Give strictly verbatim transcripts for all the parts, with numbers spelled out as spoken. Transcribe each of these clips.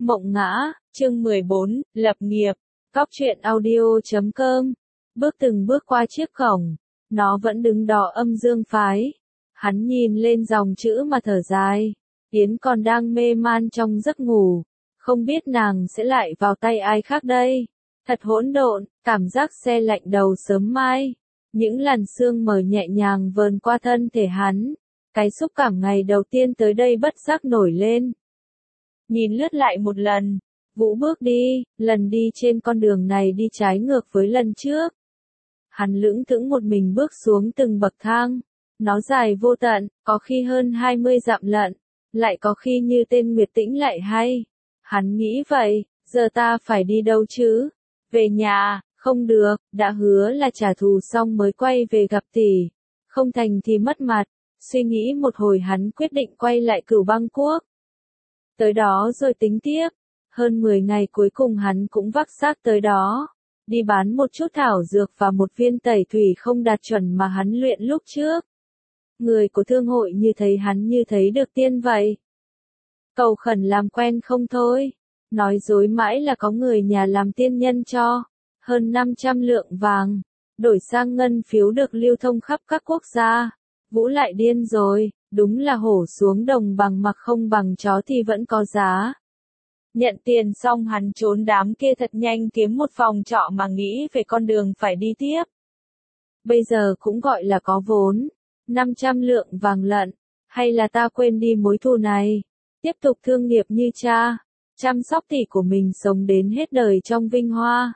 Mộng ngã, chương mười bốn, lập nghiệp, cóc truyện audio chấm com. Bước từng bước qua chiếc cổng, nó vẫn đứng đó âm dương phái. Hắn nhìn lên dòng chữ mà thở dài. Yến còn đang mê man trong giấc ngủ, không biết nàng sẽ lại vào tay ai khác đây. Thật hỗn độn, cảm giác se lạnh đầu sớm mai. Những làn sương mờ nhẹ nhàng vờn qua thân thể hắn. Cái xúc cảm ngày đầu tiên tới đây bất giác nổi lên. Nhìn lướt lại một lần, Vũ bước đi, lần đi trên con đường này đi trái ngược với lần trước. Hắn lững thững một mình bước xuống từng bậc thang. Nó dài vô tận, có khi hơn hai mươi dặm lận, lại có khi như tên Nguyệt Tĩnh lại hay. Hắn nghĩ vậy, giờ ta phải đi đâu chứ? Về nhà, không được, đã hứa là trả thù xong mới quay về gặp tỷ. Không thành thì mất mặt. Suy nghĩ một hồi hắn quyết định quay lại Cửu Băng Quốc. Tới đó rồi tính tiếp. Hơn mười ngày cuối cùng hắn cũng vác xác tới đó. Đi bán một chút thảo dược và một viên tẩy thủy không đạt chuẩn mà hắn luyện lúc trước. Người của thương hội như thấy hắn như thấy được tiên vậy. Cầu khẩn làm quen không thôi. Nói dối mãi là có người nhà làm tiên nhân cho. Hơn năm trăm lượng vàng. Đổi sang ngân phiếu được lưu thông khắp các quốc gia. Vũ lại điên rồi, đúng là hổ xuống đồng bằng mặc không bằng chó thì vẫn có giá. Nhận tiền xong hắn trốn đám kia thật nhanh kiếm một phòng trọ mà nghĩ về con đường phải đi tiếp. Bây giờ cũng gọi là có vốn, năm trăm lượng vàng lận, hay là ta quên đi mối thù này, tiếp tục thương nghiệp như cha, chăm sóc tỷ của mình sống đến hết đời trong vinh hoa.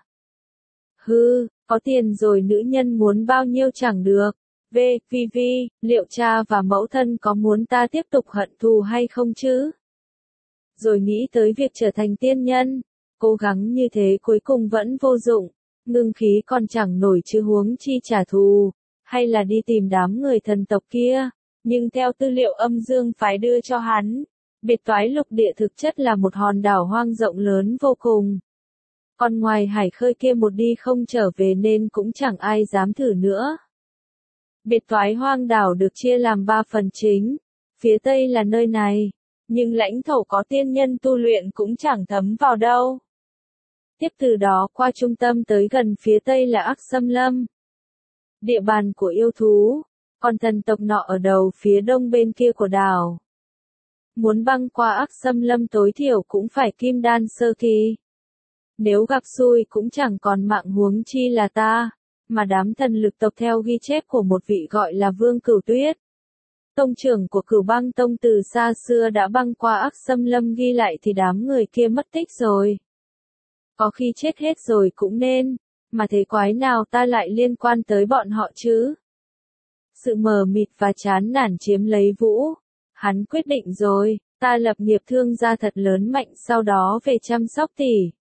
Hư, có tiền rồi nữ nhân muốn bao nhiêu chẳng được. V, Vi Vi, liệu cha và mẫu thân có muốn ta tiếp tục hận thù hay không chứ? Rồi nghĩ tới việc trở thành tiên nhân, cố gắng như thế cuối cùng vẫn vô dụng, ngưng khí còn chẳng nổi chứ huống chi trả thù, hay là đi tìm đám người thần tộc kia. Nhưng theo tư liệu âm dương phái đưa cho hắn, Biệt Toái Lục Địa thực chất là một hòn đảo hoang rộng lớn vô cùng. Còn ngoài hải khơi kia một đi không trở về nên cũng chẳng ai dám thử nữa. Biệt Toái hoang đảo được chia làm ba phần chính, phía tây là nơi này, nhưng lãnh thổ có tiên nhân tu luyện cũng chẳng thấm vào đâu. Tiếp từ đó qua trung tâm tới gần phía tây là Ác Xâm Lâm, địa bàn của yêu thú, còn thần tộc nọ ở đầu phía đông bên kia của đảo. Muốn băng qua Ác Xâm Lâm tối thiểu cũng phải kim đan sơ kỳ. Nếu gặp xui cũng chẳng còn mạng huống chi là ta. Mà đám thần lực tộc theo ghi chép của một vị gọi là Vương Cửu Tuyết. Tông trưởng của Cửu Băng Tông từ xa xưa đã băng qua Ác Xâm Lâm ghi lại thì đám người kia mất tích rồi. Có khi chết hết rồi cũng nên, mà thế quái nào ta lại liên quan tới bọn họ chứ? Sự mờ mịt và chán nản chiếm lấy Vũ. Hắn quyết định rồi, ta lập nghiệp thương gia thật lớn mạnh sau đó về chăm sóc tỷ.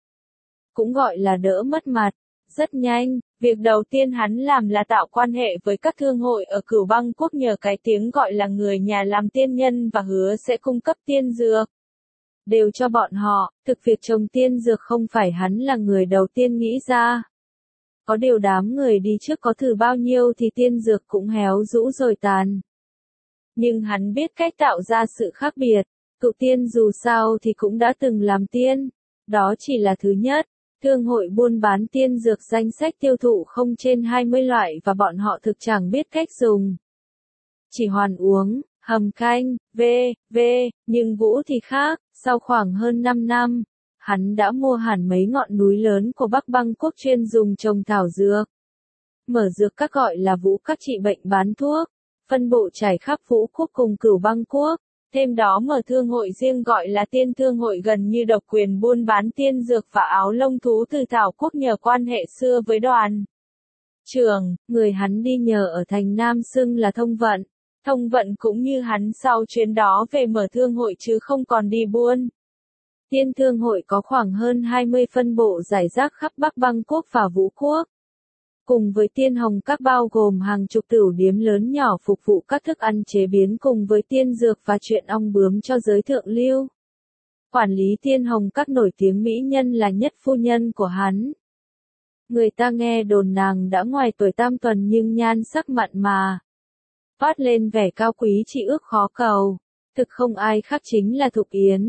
Cũng gọi là đỡ mất mặt. Rất nhanh, việc đầu tiên hắn làm là tạo quan hệ với các thương hội ở Cửu Băng Quốc nhờ cái tiếng gọi là người nhà làm tiên nhân và hứa sẽ cung cấp tiên dược. Đều cho bọn họ, thực việc trồng tiên dược không phải hắn là người đầu tiên nghĩ ra. Có điều đám người đi trước có thử bao nhiêu thì tiên dược cũng héo rũ rồi tàn. Nhưng hắn biết cách tạo ra sự khác biệt, cựu tiên dù sao thì cũng đã từng làm tiên, đó chỉ là thứ nhất. Thương hội buôn bán tiên dược danh sách tiêu thụ không trên hai mươi loại và bọn họ thực chẳng biết cách dùng. Chỉ hoàn uống, hầm canh, v, v, nhưng Vũ thì khác, sau khoảng hơn năm năm, hắn đã mua hẳn mấy ngọn núi lớn của Bắc Băng Quốc chuyên dùng trồng thảo dược. Mở dược các gọi là Vũ các trị bệnh bán thuốc, phân bộ trải khắp Vũ Quốc cùng Cửu Băng Quốc. Thêm đó mở thương hội riêng gọi là tiên thương hội gần như độc quyền buôn bán tiên dược và áo lông thú từ Thảo Quốc nhờ quan hệ xưa với đoàn trưởng, người hắn đi nhờ ở thành Nam xưng là Thông Vận. Thông Vận cũng như hắn sau chuyến đó về mở thương hội chứ không còn đi buôn. Tiên thương hội có khoảng hơn hai mươi phân bộ rải rác khắp Bắc Băng Quốc và Vũ Quốc. Cùng với tiên hồng các bao gồm hàng chục tửu điếm lớn nhỏ phục vụ các thức ăn chế biến cùng với tiên dược và chuyện ong bướm cho giới thượng lưu. Quản lý tiên hồng các nổi tiếng mỹ nhân là nhất phu nhân của hắn. Người ta nghe đồn nàng đã ngoài tuổi tam tuần nhưng nhan sắc mặn mà. Phát lên vẻ cao quý chỉ ước khó cầu. Thực không ai khác chính là Thục Yến.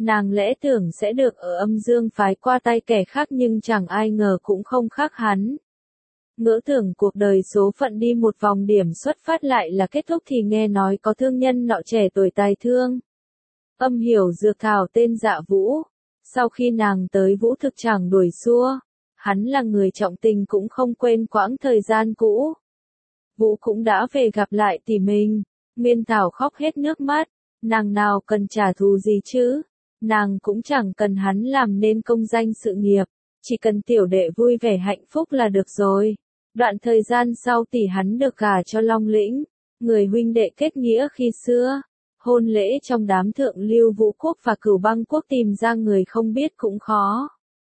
Nàng lẽ tưởng sẽ được ở âm dương phái qua tay kẻ khác nhưng chẳng ai ngờ cũng không khác hắn. Ngỡ tưởng cuộc đời số phận đi một vòng điểm xuất phát lại là kết thúc thì nghe nói có thương nhân nọ trẻ tuổi tài thương. Âm hiểu dược thảo tên Dạ Vũ. Sau khi nàng tới Vũ thực chẳng đuổi xua. Hắn là người trọng tình cũng không quên quãng thời gian cũ. Vũ cũng đã về gặp lại tỷ mình. Miên Thảo khóc hết nước mắt. Nàng nào cần trả thù gì chứ? Nàng cũng chẳng cần hắn làm nên công danh sự nghiệp. Chỉ cần tiểu đệ vui vẻ hạnh phúc là được rồi. Đoạn thời gian sau tỷ hắn được gả cho Long Lĩnh. Người huynh đệ kết nghĩa khi xưa. Hôn lễ trong đám thượng lưu Vũ quốc và Cửu Băng quốc tìm ra người không biết cũng khó.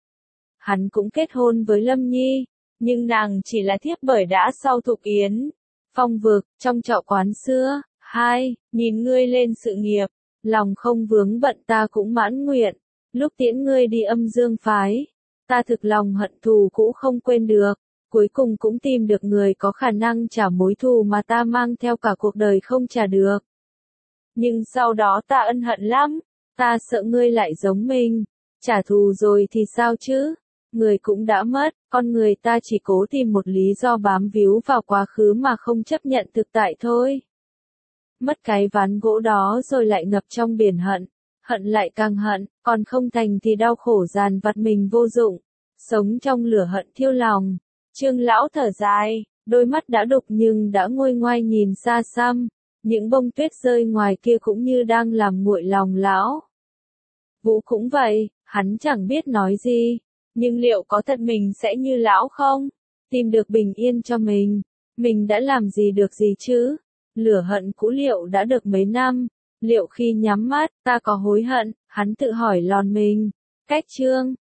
Hắn cũng kết hôn với Lâm Nhi. Nhưng nàng chỉ là thiếp bởi đã sau Thục Yến. Phong vực, trong trọ quán xưa. Hai, nhìn ngươi lên sự nghiệp. Lòng không vướng bận ta cũng mãn nguyện. Lúc tiễn ngươi đi âm dương phái. Ta thực lòng hận thù cũ không quên được. Cuối cùng cũng tìm được người có khả năng trả mối thù mà ta mang theo cả cuộc đời không trả được. Nhưng sau đó ta ân hận lắm. Ta sợ ngươi lại giống mình. Trả thù rồi thì sao chứ? Người cũng đã mất. Con người ta chỉ cố tìm một lý do bám víu vào quá khứ mà không chấp nhận thực tại thôi. Mất cái ván gỗ đó rồi lại ngập trong biển hận. Hận lại càng hận. Còn không thành thì đau khổ dàn vặt mình vô dụng. Sống trong lửa hận thiêu lòng. Trương lão thở dài. Đôi mắt đã đục nhưng đã nguôi ngoai nhìn xa xăm. Những bông tuyết rơi ngoài kia cũng như đang làm nguội lòng lão. Vũ cũng vậy. Hắn chẳng biết nói gì. Nhưng liệu có thật mình sẽ như lão không? Tìm được bình yên cho mình. Mình đã làm gì được gì chứ? Lửa hận cũ liệu đã được mấy năm? Liệu khi nhắm mắt, ta có hối hận? Hắn tự hỏi lòn mình. Cách chương